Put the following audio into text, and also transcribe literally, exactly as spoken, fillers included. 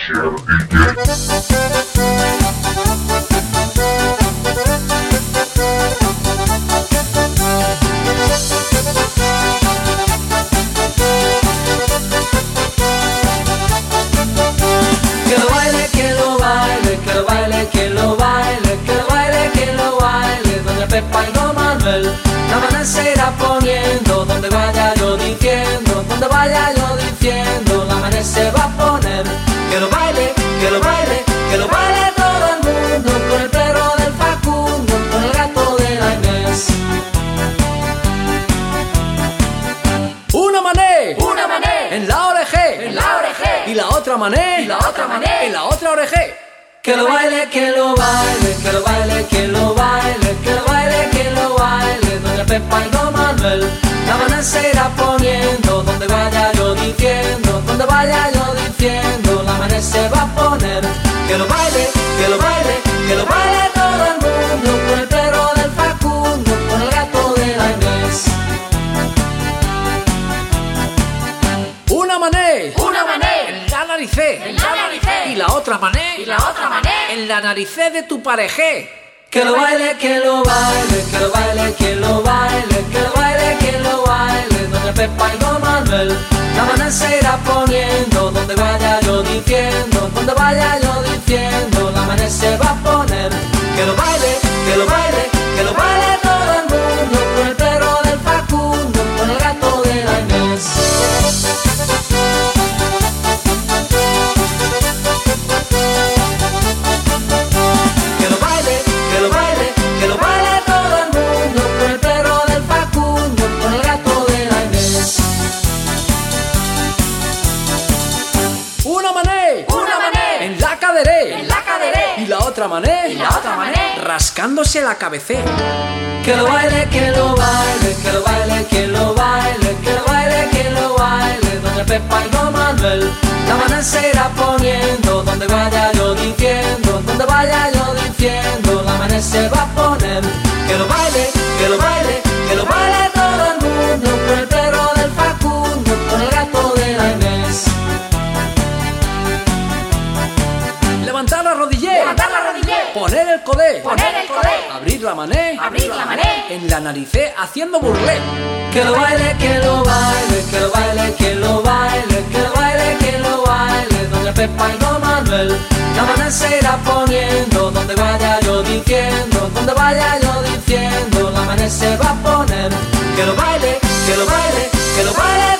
Share D J. Pepa y Don Manuel, la mañana se irá poniendo, donde vaya yo diciendo, donde vaya yo diciendo, la mañana se va a poner. Que lo baile, que lo baile, que lo baile todo el mundo, con el perro del Facundo, con el gato de la Inés. Una mané, una mané, en la oreje, en la oreje, y la otra mané, y la otra mané, en la otra oreje. Que lo baile, que lo baile, que lo baile, que lo baile, que lo baile, que lo baile, doña Pepa y Don Manuel, la mañana se irá poniendo, donde vaya yo diciendo, donde vaya yo diciendo, la mañana se va a poner. Que lo baile, que lo baile, que lo baile todo el mundo, con el perro del Facundo, con el gato de la Inés. Una mané, Una mané, en la naricé, en la naricé, y la otra mané, y la otra mané, en la naricé de tu parejé. que lo baile, que lo baile, que lo baile, que lo baile, que lo baile, que lo baile, doña Pepa y Don Manuel, la mañana se irá poniendo, donde vaya yo diciendo, donde vaya yo diciendo, la mañana se va a poner. Que lo baile, que lo baile, que lo baile todo el mundo, con el perro del Facundo, con el gato de la Inés. Una mané, Una mané, en la caderé, en la caderé, y la otra mané, y la otra mané, rascándose la cabecé. que lo baile, que lo baile, que lo baile, que lo baile, que lo baile, que lo baile, doña Pepa y Don Manuel, la mañana se irá poniendo, donde vaya yo diciendo, donde vaya yo diciendo, la mañana se va a poner. Que lo baile, que lo baile, que lo baile todo el mundo, con el perro del Facundo, con el gato de la Inés. Levantar la rodillé, Levantar la rodilla, poner el codé, poner el codé, abrir la mané, abrir la mané. en la naricé haciendo burlé. Que lo baile, que lo baile, que lo baile, que lo baile, que lo baile, que lo baile, doña Pepa y Don Manuel, la mañana se irá poniendo, donde vaya yo diciendo, donde vaya yo diciendo, la mañana se va a poner. Que lo baile, que lo baile, que lo baile